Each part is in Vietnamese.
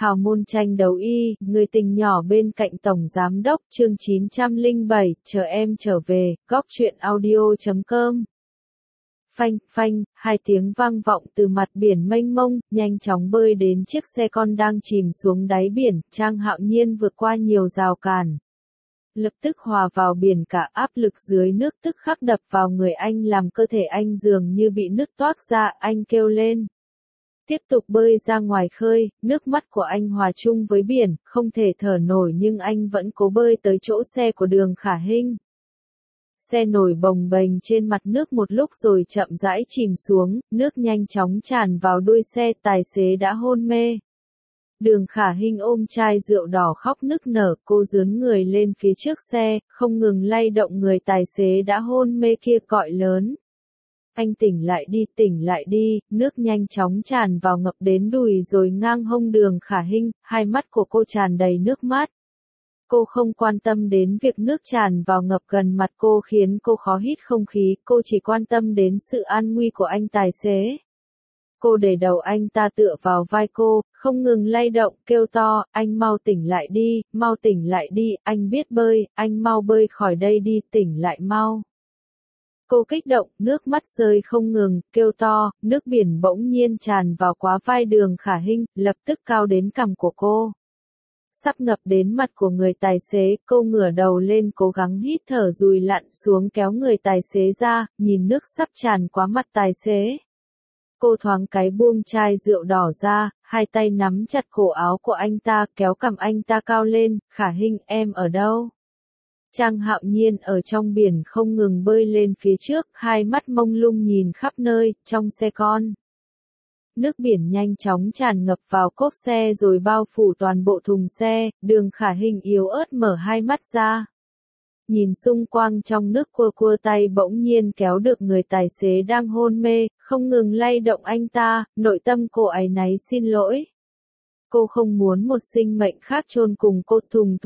Hào môn tranh đấu y, người tình nhỏ bên cạnh Tổng Giám đốc, chương 907, chờ em trở về, góc truyện audio.com. Phanh, phanh, hai tiếng vang vọng từ mặt biển mênh mông, nhanh chóng bơi đến chiếc xe con đang chìm xuống đáy biển, Trang Hạo Nhiên vượt qua nhiều rào cản. Lập tức hòa vào biển cả, áp lực dưới nước tức khắc đập vào người anh làm cơ thể anh dường như bị nứt toác ra, anh kêu lên. Tiếp tục bơi ra ngoài khơi, nước mắt của anh hòa chung với biển, không thể thở nổi nhưng anh vẫn cố bơi tới chỗ xe của Đường Khả Hinh. Xe nổi bồng bềnh trên mặt nước một lúc rồi chậm rãi chìm xuống, nước nhanh chóng tràn vào đuôi xe, tài xế đã hôn mê. Đường Khả Hinh ôm chai rượu đỏ khóc nức nở, cô dướn người lên phía trước xe, không ngừng lay động người tài xế đã hôn mê kia gọi lớn. Anh tỉnh lại đi, nước nhanh chóng tràn vào ngập đến đùi rồi ngang hông Đường Khả Hinh, hai mắt của cô tràn đầy nước mắt. Cô không quan tâm đến việc nước tràn vào ngập gần mặt cô khiến cô khó hít không khí, cô chỉ quan tâm đến sự an nguy của anh tài xế. Cô để đầu anh ta tựa vào vai cô, không ngừng lay động, kêu to, anh mau tỉnh lại đi, anh biết bơi, anh mau bơi khỏi đây đi, tỉnh lại mau. Cô kích động, nước mắt rơi không ngừng, kêu to, nước biển bỗng nhiên tràn vào quá vai Đường Khả Hinh, lập tức cao đến cằm của cô. Sắp ngập đến mặt của người tài xế, cô ngửa đầu lên cố gắng hít thở rồi lặn xuống kéo người tài xế ra, nhìn nước sắp tràn quá mặt tài xế. Cô thoáng cái buông chai rượu đỏ ra, hai tay nắm chặt cổ áo của anh ta, kéo cằm anh ta cao lên, Khả Hinh em ở đâu? Trang Hạo Nhiên ở trong biển không ngừng bơi lên phía trước, hai mắt mông lung nhìn khắp nơi, trong xe con. Nước biển nhanh chóng tràn ngập vào cốp xe rồi bao phủ toàn bộ thùng xe, Đường Khả Hinh yếu ớt mở hai mắt ra. Nhìn xung quanh trong nước cua tay bỗng nhiên kéo được người tài xế đang hôn mê, không ngừng lay động anh ta, nội tâm cô áy náy xin lỗi. Cô không muốn một sinh mệnh khác chôn cùng cô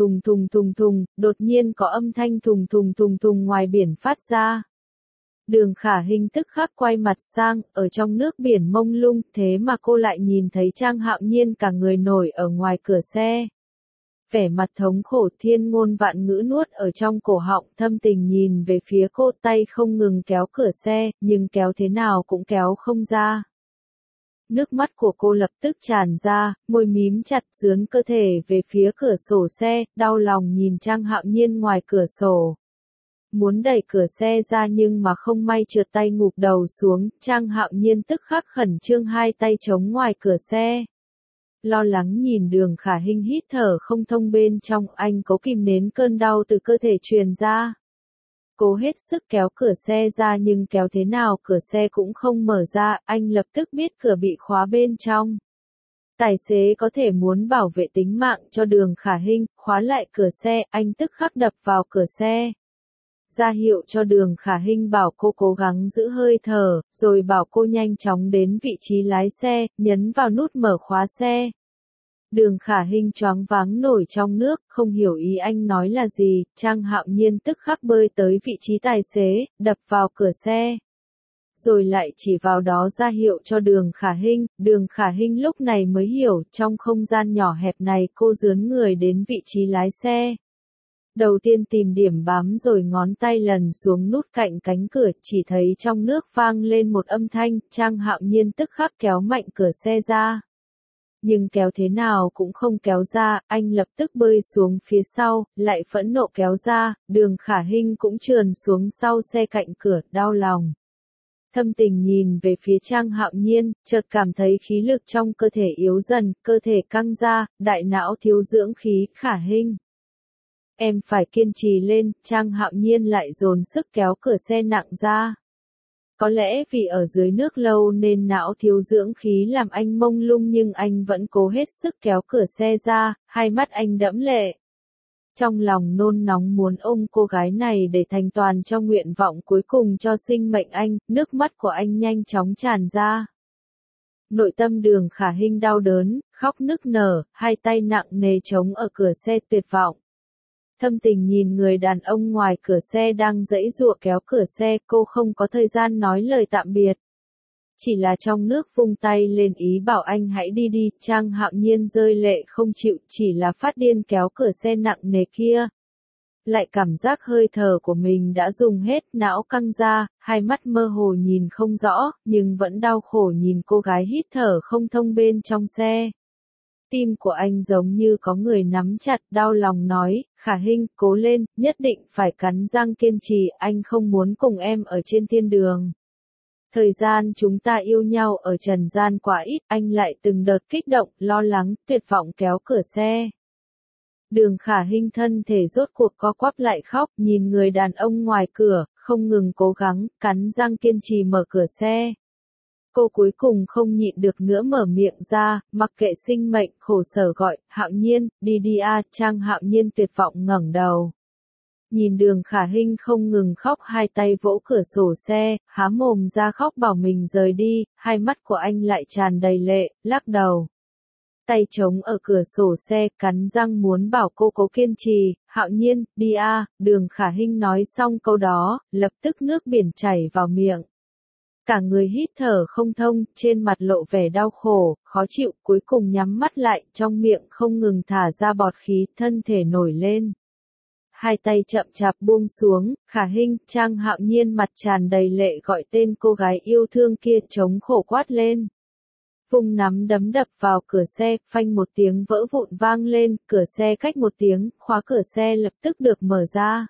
thùng, đột nhiên có âm thanh thùng ngoài biển phát ra. Đường Khả Hinh tức khắc quay mặt sang, ở trong nước biển mông lung, thế mà cô lại nhìn thấy Trang Hạo Nhiên cả người nổi ở ngoài cửa xe. Vẻ mặt thống khổ thiên ngôn vạn ngữ nuốt ở trong cổ họng, thâm tình nhìn về phía cô, tay không ngừng kéo cửa xe, nhưng kéo thế nào cũng kéo không ra. Nước mắt của cô lập tức tràn ra, môi mím chặt dướn cơ thể về phía cửa sổ xe, đau lòng nhìn Trang Hạo Nhiên ngoài cửa sổ. Muốn đẩy cửa xe ra nhưng mà không may trượt tay ngụp đầu xuống, Trang Hạo Nhiên tức khắc khẩn trương hai tay chống ngoài cửa xe. Lo lắng nhìn Đường Khả Hinh hít thở không thông bên trong, anh cố kìm nén cơn đau từ cơ thể truyền ra. Cố hết sức kéo cửa xe ra nhưng kéo thế nào cửa xe cũng không mở ra, anh lập tức biết cửa bị khóa bên trong. Tài xế có thể muốn bảo vệ tính mạng cho Đường Khả Hinh, khóa lại cửa xe, anh tức khắc đập vào cửa xe. Ra hiệu cho Đường Khả Hinh bảo cô cố gắng giữ hơi thở, rồi bảo cô nhanh chóng đến vị trí lái xe, nhấn vào nút mở khóa xe. Đường Khả Hinh choáng váng nổi trong nước, không hiểu ý anh nói là gì, Trang Hạo Nhiên tức khắc bơi tới vị trí tài xế, đập vào cửa xe. Rồi lại chỉ vào đó ra hiệu cho Đường Khả Hinh lúc này mới hiểu, trong không gian nhỏ hẹp này cô dướn người đến vị trí lái xe. Đầu tiên tìm điểm bám rồi ngón tay lần xuống nút cạnh cánh cửa, chỉ thấy trong nước vang lên một âm thanh, Trang Hạo Nhiên tức khắc kéo mạnh cửa xe ra. Nhưng kéo thế nào cũng không kéo ra, anh lập tức bơi xuống phía sau, lại phẫn nộ kéo ra, Đường Khả Hinh cũng trườn xuống sau xe cạnh cửa, đau lòng. Thâm tình nhìn về phía Trang Hạo Nhiên, chợt cảm thấy khí lực trong cơ thể yếu dần, cơ thể căng ra, đại não thiếu dưỡng khí, Khả Hinh. Em phải kiên trì lên, Trang Hạo Nhiên lại dồn sức kéo cửa xe nặng ra. Có lẽ vì ở dưới nước lâu nên não thiếu dưỡng khí làm anh mông lung nhưng anh vẫn cố hết sức kéo cửa xe ra, hai mắt anh đẫm lệ. Trong lòng nôn nóng muốn ôm cô gái này để thành toàn cho nguyện vọng cuối cùng cho sinh mệnh anh, nước mắt của anh nhanh chóng tràn ra. Nội tâm Đường Khả Hinh đau đớn, khóc nức nở, hai tay nặng nề chống ở cửa xe tuyệt vọng. Thâm tình nhìn người đàn ông ngoài cửa xe đang giãy giụa kéo cửa xe, cô không có thời gian nói lời tạm biệt. Chỉ là trong nước vung tay lên ý bảo anh hãy đi đi, Trang Hạo Nhiên rơi lệ không chịu, chỉ là phát điên kéo cửa xe nặng nề kia. Lại cảm giác hơi thở của mình đã dùng hết, não căng ra, hai mắt mơ hồ nhìn không rõ, nhưng vẫn đau khổ nhìn cô gái hít thở không thông bên trong xe. Tim của anh giống như có người nắm chặt, đau lòng nói, Khả Hinh, cố lên, nhất định phải cắn răng kiên trì, anh không muốn cùng em ở trên thiên đường. Thời gian chúng ta yêu nhau ở trần gian quá ít, anh lại từng đợt kích động, lo lắng, tuyệt vọng kéo cửa xe. Đường Khả Hinh thân thể rốt cuộc co quắp lại khóc, nhìn người đàn ông ngoài cửa, không ngừng cố gắng, cắn răng kiên trì mở cửa xe. Cô cuối cùng không nhịn được nữa mở miệng ra, mặc kệ sinh mệnh, khổ sở gọi, Hạo Nhiên, đi đi a. Trang Hạo Nhiên tuyệt vọng ngẩng đầu. Nhìn Đường Khả Hinh không ngừng khóc, hai tay vỗ cửa sổ xe, há mồm ra khóc bảo mình rời đi, hai mắt của anh lại tràn đầy lệ, lắc đầu. Tay trống ở cửa sổ xe, cắn răng muốn bảo cô cố kiên trì, Hạo Nhiên, đi a. Đường Khả Hinh nói xong câu đó, lập tức nước biển chảy vào miệng. Cả người hít thở không thông, trên mặt lộ vẻ đau khổ, khó chịu, cuối cùng nhắm mắt lại, trong miệng không ngừng thả ra bọt khí, thân thể nổi lên. Hai tay chậm chạp buông xuống, Khả Hinh, Trang Hạo Nhiên mặt tràn đầy lệ gọi tên cô gái yêu thương kia, chống khổ quát lên. Vung nắm đấm đập vào cửa xe, phanh một tiếng vỡ vụn vang lên, cửa xe cách một tiếng, khóa cửa xe lập tức được mở ra.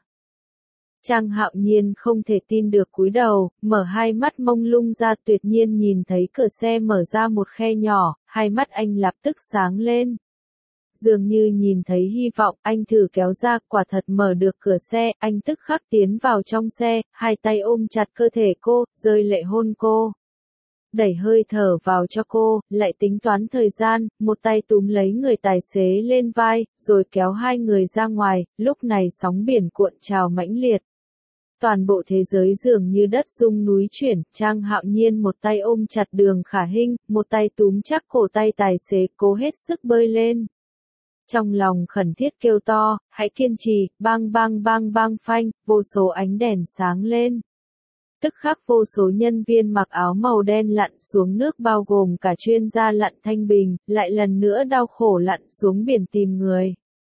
Trang Hạo Nhiên không thể tin được cúi đầu, mở hai mắt mông lung ra, tuyệt nhiên nhìn thấy cửa xe mở ra một khe nhỏ, hai mắt anh lập tức sáng lên. Dường như nhìn thấy hy vọng, anh thử kéo ra, quả thật mở được cửa xe, anh tức khắc tiến vào trong xe, hai tay ôm chặt cơ thể cô, rơi lệ hôn cô. Đẩy hơi thở vào cho cô, lại tính toán thời gian, một tay túm lấy người tài xế lên vai, rồi kéo hai người ra ngoài, lúc này sóng biển cuộn trào mãnh liệt. Toàn bộ thế giới dường như đất rung núi chuyển, Trang Hạo Nhiên một tay ôm chặt Đường Khả Hinh, một tay túm chắc cổ tay tài xế, cố hết sức bơi lên. Trong lòng khẩn thiết kêu to, hãy kiên trì, bang bang bang bang phanh, vô số ánh đèn sáng lên. Tức khắc vô số nhân viên mặc áo màu đen lặn xuống nước bao gồm cả chuyên gia lặn Thanh Bình, lại lần nữa đau khổ lặn xuống biển tìm người.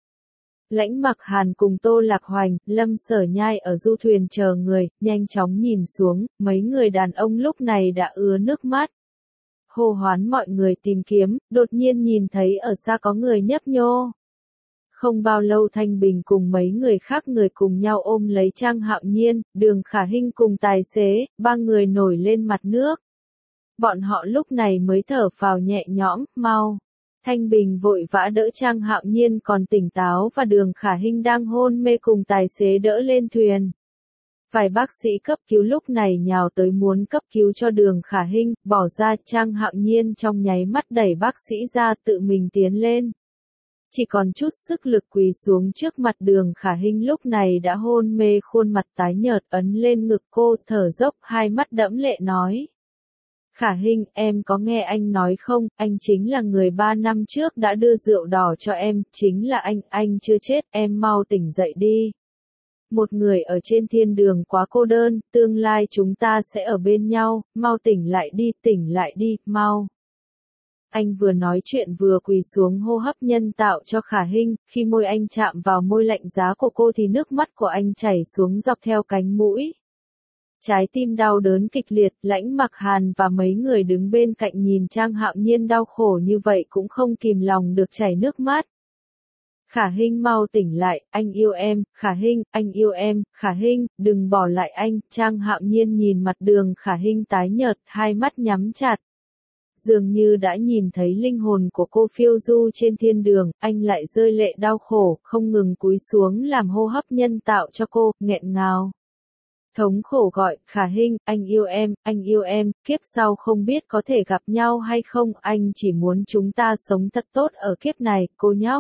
Lãnh Mặc Hàn cùng Tô Lạc Hoành, Lâm Sở Nhai ở du thuyền chờ người, nhanh chóng nhìn xuống, mấy người đàn ông lúc này đã ứa nước mắt. Hô hoán mọi người tìm kiếm, đột nhiên nhìn thấy ở xa có người nhấp nhô. Không bao lâu Thanh Bình cùng mấy người khác người cùng nhau ôm lấy Trang Hạo Nhiên, Đường Khả Hinh cùng tài xế, ba người nổi lên mặt nước. Bọn họ lúc này mới thở phào nhẹ nhõm, mau. Thanh Bình vội vã đỡ Trang Hạo Nhiên còn tỉnh táo và Đường Khả Hinh đang hôn mê cùng tài xế đỡ lên thuyền. Vài bác sĩ cấp cứu lúc này nhào tới muốn cấp cứu cho Đường Khả Hinh, bỏ ra Trang Hạo Nhiên trong nháy mắt đẩy bác sĩ ra tự mình tiến lên. Chỉ còn chút sức lực quỳ xuống trước mặt Đường Khả Hinh lúc này đã hôn mê, khuôn mặt tái nhợt ấn lên ngực cô, thở dốc, hai mắt đẫm lệ nói. Khả Hinh, em có nghe anh nói không, anh chính là người 3 năm trước đã đưa rượu đỏ cho em, chính là anh chưa chết, em mau tỉnh dậy đi. Một người ở trên thiên đường quá cô đơn, tương lai chúng ta sẽ ở bên nhau, mau tỉnh lại đi, mau. Anh vừa nói chuyện vừa quỳ xuống hô hấp nhân tạo cho Khả Hinh, khi môi anh chạm vào môi lạnh giá của cô thì nước mắt của anh chảy xuống dọc theo cánh mũi. Trái tim đau đớn kịch liệt, Lãnh Mặc Hàn và mấy người đứng bên cạnh nhìn Trang Hạo Nhiên đau khổ như vậy cũng không kìm lòng được chảy nước mắt. Khả Hinh mau tỉnh lại, anh yêu em, Khả Hinh, anh yêu em, Khả Hinh, đừng bỏ lại anh. Trang Hạo Nhiên nhìn mặt Đường Khả Hinh tái nhợt, hai mắt nhắm chặt. Dường như đã nhìn thấy linh hồn của cô phiêu du trên thiên đường, anh lại rơi lệ đau khổ, không ngừng cúi xuống làm hô hấp nhân tạo cho cô, nghẹn ngào. Thống khổ gọi, Khả Hinh, anh yêu em, kiếp sau không biết có thể gặp nhau hay không, anh chỉ muốn chúng ta sống thật tốt ở kiếp này, cô nhóc.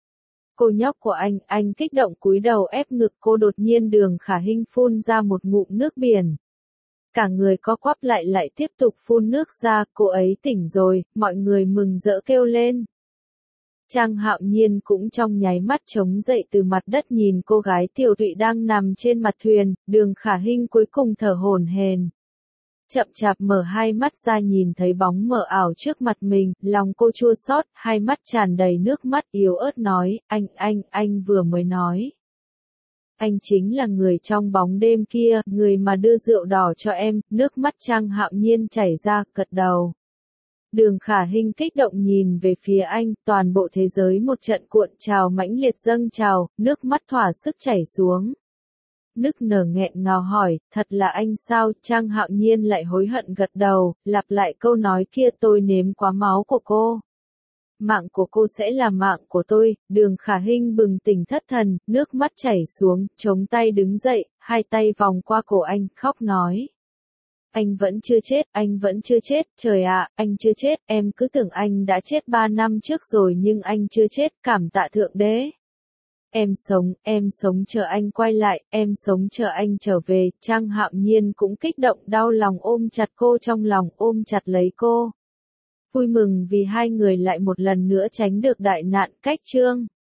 Cô nhóc của anh kích động cúi đầu ép ngực cô, đột nhiên Đường Khả Hinh phun ra một ngụm nước biển. Cả người co quắp lại tiếp tục phun nước ra, cô ấy tỉnh rồi, mọi người mừng rỡ kêu lên. Trang Hạo Nhiên cũng trong nháy mắt chống dậy từ mặt đất nhìn cô gái tiểu tụy đang nằm trên mặt thuyền, Đường Khả Hinh cuối cùng thở hổn hển. chậm chạp mở hai mắt ra nhìn thấy bóng mờ ảo trước mặt mình, lòng cô chua xót, hai mắt tràn đầy nước mắt yếu ớt nói, anh vừa mới nói. Anh chính là người trong bóng đêm kia, người mà đưa rượu đỏ cho em, nước mắt Trang Hạo Nhiên chảy ra, gật đầu. Đường Khả Hinh kích động nhìn về phía anh, toàn bộ thế giới một trận cuộn trào mãnh liệt dâng trào, nước mắt thỏa sức chảy xuống. Nức nở nghẹn ngào hỏi, thật là anh sao? Trang Hạo Nhiên lại hối hận gật đầu, lặp lại câu nói kia, tôi nếm quá máu của cô. Mạng của cô sẽ là mạng của tôi. Đường Khả Hinh bừng tỉnh thất thần, nước mắt chảy xuống, chống tay đứng dậy, hai tay vòng qua cổ anh, khóc nói. Anh vẫn chưa chết, anh vẫn chưa chết, trời ạ, anh chưa chết, em cứ tưởng anh đã chết 3 năm trước rồi nhưng anh chưa chết, cảm tạ Thượng Đế. Em sống chờ anh quay lại, em sống chờ anh trở về. Trang Hạo Nhiên cũng kích động đau lòng ôm chặt cô trong lòng, ôm chặt lấy cô. Vui mừng vì hai người lại một lần nữa tránh được đại nạn. Cách chương